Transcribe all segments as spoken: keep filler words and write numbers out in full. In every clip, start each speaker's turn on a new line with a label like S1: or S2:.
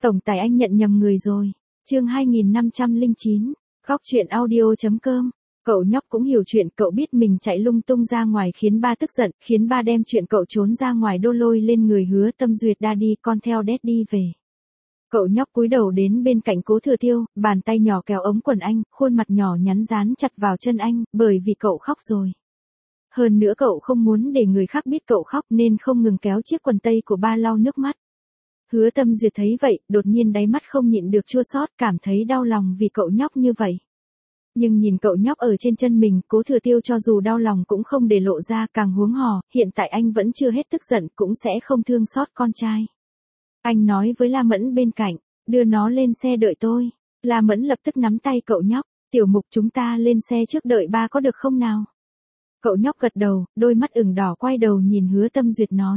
S1: Tổng tài anh nhận nhầm người rồi. Chương hai nghìn năm trăm lẻ chín, góc truyện audio.com. Cậu nhóc cũng hiểu chuyện, cậu biết mình chạy lung tung ra ngoài khiến ba tức giận, khiến ba đem chuyện cậu trốn ra ngoài đô lôi lên người Hứa Tâm Duyệt daddy, con theo daddy về. Cậu nhóc cúi đầu đến bên cạnh Cố Thừa Tiêu, bàn tay nhỏ kéo ống quần anh, khuôn mặt nhỏ nhắn dán chặt vào chân anh, bởi vì cậu khóc rồi. Hơn nữa cậu không muốn để người khác biết cậu khóc nên không ngừng kéo chiếc quần tây của ba lau nước mắt. Hứa Tâm Duyệt thấy vậy, đột nhiên đáy mắt không nhịn được chua xót, cảm thấy đau lòng vì cậu nhóc như vậy. Nhưng nhìn cậu nhóc ở trên chân mình, Cố Thừa Tiêu cho dù đau lòng cũng không để lộ ra, càng huống hồ, hiện tại anh vẫn chưa hết tức giận, cũng sẽ không thương xót con trai. Anh nói với La Mẫn bên cạnh, đưa nó lên xe đợi tôi. La Mẫn lập tức nắm tay cậu nhóc, Tiểu Mục, chúng ta lên xe trước đợi ba có được không nào? Cậu nhóc gật đầu, đôi mắt ửng đỏ quay đầu nhìn Hứa Tâm Duyệt nói.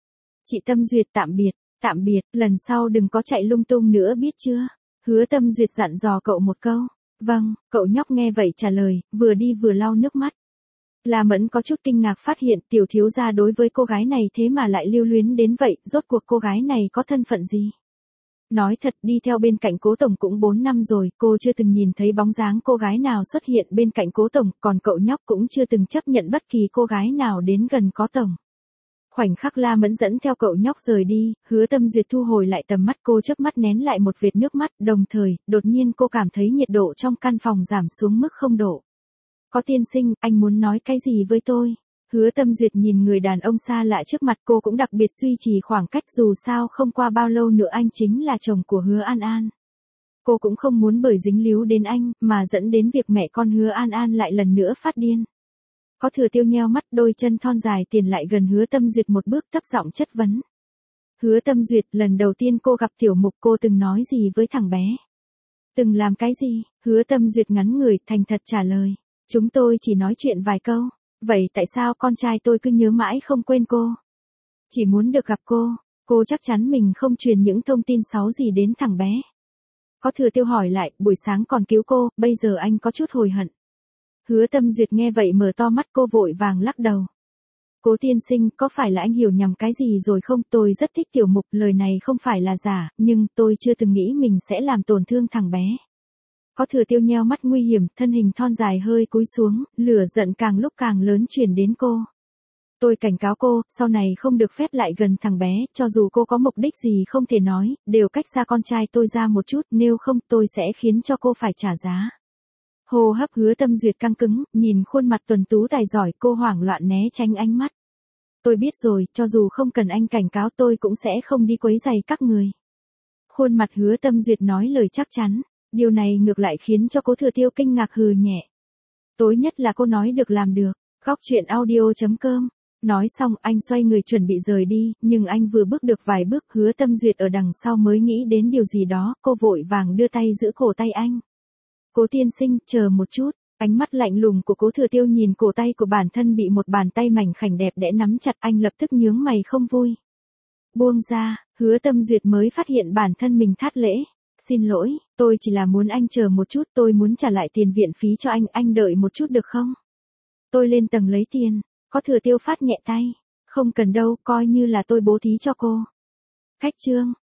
S1: Chị Tâm Duyệt tạm biệt, tạm biệt, lần sau đừng có chạy lung tung nữa biết chưa? Hứa Tâm Duyệt dặn dò cậu một câu. Vâng, cậu nhóc nghe vậy trả lời, vừa đi vừa lau nước mắt. La Mẫn có chút kinh ngạc phát hiện tiểu thiếu gia đối với cô gái này thế mà lại lưu luyến đến vậy, rốt cuộc cô gái này có thân phận gì? Nói thật, đi theo bên cạnh Cố Tổng cũng bốn năm rồi, cô chưa từng nhìn thấy bóng dáng cô gái nào xuất hiện bên cạnh Cố Tổng, còn cậu nhóc cũng chưa từng chấp nhận bất kỳ cô gái nào đến gần Cố Tổng. Khoảnh khắc La Mẫn dẫn theo cậu nhóc rời đi, Hứa Tâm Duyệt thu hồi lại tầm mắt, cô chớp mắt nén lại một vệt nước mắt, đồng thời, đột nhiên cô cảm thấy nhiệt độ trong căn phòng giảm xuống mức không độ. Có tiên sinh, anh muốn nói cái gì với tôi? Hứa Tâm Duyệt nhìn người đàn ông xa lạ trước mặt, cô cũng đặc biệt duy trì khoảng cách, dù sao không qua bao lâu nữa anh chính là chồng của Hứa An An. Cô cũng không muốn bởi dính líu đến anh, mà dẫn đến việc mẹ con Hứa An An lại lần nữa phát điên. Có Thừa Tiêu nheo mắt, đôi chân thon dài tiền lại gần Hứa Tâm Duyệt một bước, thấp giọng chất vấn. Hứa Tâm Duyệt, lần đầu tiên cô gặp Tiểu Mục cô từng nói gì với thằng bé? Từng làm cái gì? Hứa Tâm Duyệt ngắn người, thành thật trả lời. Chúng tôi chỉ nói chuyện vài câu. Vậy tại sao con trai tôi cứ nhớ mãi không quên cô? Chỉ muốn được gặp cô. Cô chắc chắn mình không truyền những thông tin xấu gì đến thằng bé. Có Thừa Tiêu hỏi lại, buổi sáng còn cứu cô, bây giờ anh có chút hối hận. Hứa Tâm Duyệt nghe vậy mở to mắt, cô vội vàng lắc đầu. Cố tiên sinh, có phải là anh hiểu nhầm cái gì rồi không? Tôi rất thích Tiểu Mục, lời này không phải là giả, nhưng tôi chưa từng nghĩ mình sẽ làm tổn thương thằng bé. Có Thừa Tiêu nheo mắt nguy hiểm, thân hình thon dài hơi cúi xuống, lửa giận càng lúc càng lớn truyền đến cô. Tôi cảnh cáo cô, sau này không được phép lại gần thằng bé, cho dù cô có mục đích gì không thể nói, đều cách xa con trai tôi ra một chút, nếu không tôi sẽ khiến cho cô phải trả giá. Hô hấp Hứa Tâm Duyệt căng cứng, nhìn khuôn mặt tuấn tú tài giỏi, cô hoảng loạn né tránh ánh mắt. Tôi biết rồi, cho dù không cần anh cảnh cáo tôi cũng sẽ không đi quấy rầy các người. Khuôn mặt Hứa Tâm Duyệt nói lời chắc chắn, điều này ngược lại khiến cho Cố Thừa Tiêu kinh ngạc, hừ nhẹ. Tối nhất là cô nói được làm được. Góc truyện audio.com. Nói xong anh xoay người chuẩn bị rời đi, nhưng anh vừa bước được vài bước, Hứa Tâm Duyệt ở đằng sau mới nghĩ đến điều gì đó, cô vội vàng đưa tay giữ cổ tay anh. Cố tiên sinh, chờ một chút. Ánh mắt lạnh lùng của Cố Thừa Tiêu nhìn cổ tay của bản thân bị một bàn tay mảnh khảnh đẹp đẽ nắm chặt, anh lập tức nhướng mày không vui. Buông ra. Hứa Tâm Duyệt mới phát hiện bản thân mình thất lễ. Xin lỗi, tôi chỉ là muốn anh chờ một chút, tôi muốn trả lại tiền viện phí cho anh, anh đợi một chút được không? Tôi lên tầng lấy tiền. Có Thừa Tiêu phát nhẹ tay. Không cần đâu, coi như là tôi bố thí cho cô. Khách trương,